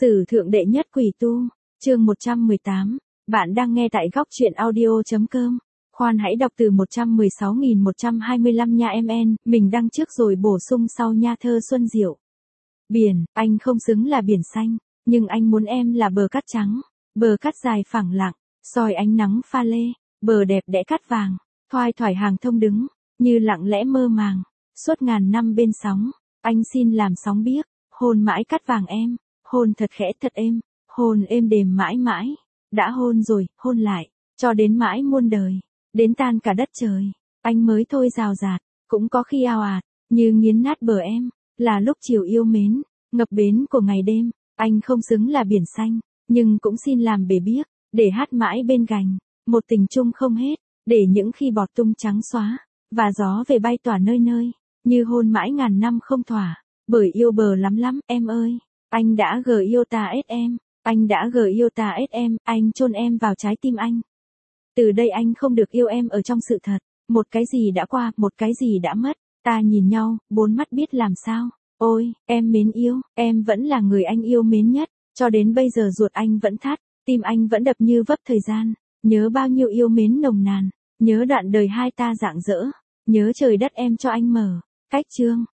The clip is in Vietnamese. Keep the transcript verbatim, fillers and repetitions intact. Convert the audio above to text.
Sử thượng đệ nhất quỷ tu, chương một trăm mười tám, bạn đang nghe tại góc truyện audio.com. Khoan hãy đọc từ một trăm mười sáu nghìn một trăm hai mươi lăm nha em en, mình đăng trước rồi bổ sung sau nha thơ Xuân Diệu. Biển, anh không xứng là biển xanh, nhưng anh muốn em là bờ cát trắng, bờ cát dài phẳng lặng, soi ánh nắng pha lê, bờ đẹp đẽ cát vàng, thoai thoải hàng thông đứng, như lặng lẽ mơ màng, suốt ngàn năm bên sóng, anh xin làm sóng biếc, hôn mãi cát vàng em. Hôn thật khẽ thật êm, hôn êm đềm mãi mãi, đã hôn rồi, hôn lại, cho đến mãi muôn đời, đến tan cả đất trời, anh mới thôi rào rạt, cũng có khi ao ạt, như nghiến nát bờ em, là lúc chiều yêu mến, ngập bến của ngày đêm, anh không xứng là biển xanh, nhưng cũng xin làm bể biếc, để hát mãi bên gành, một tình chung không hết, để những khi bọt tung trắng xóa, và gió về bay tỏa nơi nơi, như hôn mãi ngàn năm không thỏa, bởi yêu bờ lắm lắm, em ơi. Anh đã gờ yêu ta ết em, anh đã gờ yêu ta ết em, anh chôn em vào trái tim anh. Từ đây anh không được yêu em ở trong sự thật, một cái gì đã qua, một cái gì đã mất, ta nhìn nhau, bốn mắt biết làm sao. Ôi, em mến yêu, em vẫn là người anh yêu mến nhất, cho đến bây giờ ruột anh vẫn thắt, tim anh vẫn đập như vấp thời gian, nhớ bao nhiêu yêu mến nồng nàn, nhớ đoạn đời hai ta rạng rỡ, nhớ trời đất em cho anh mở, cách chương,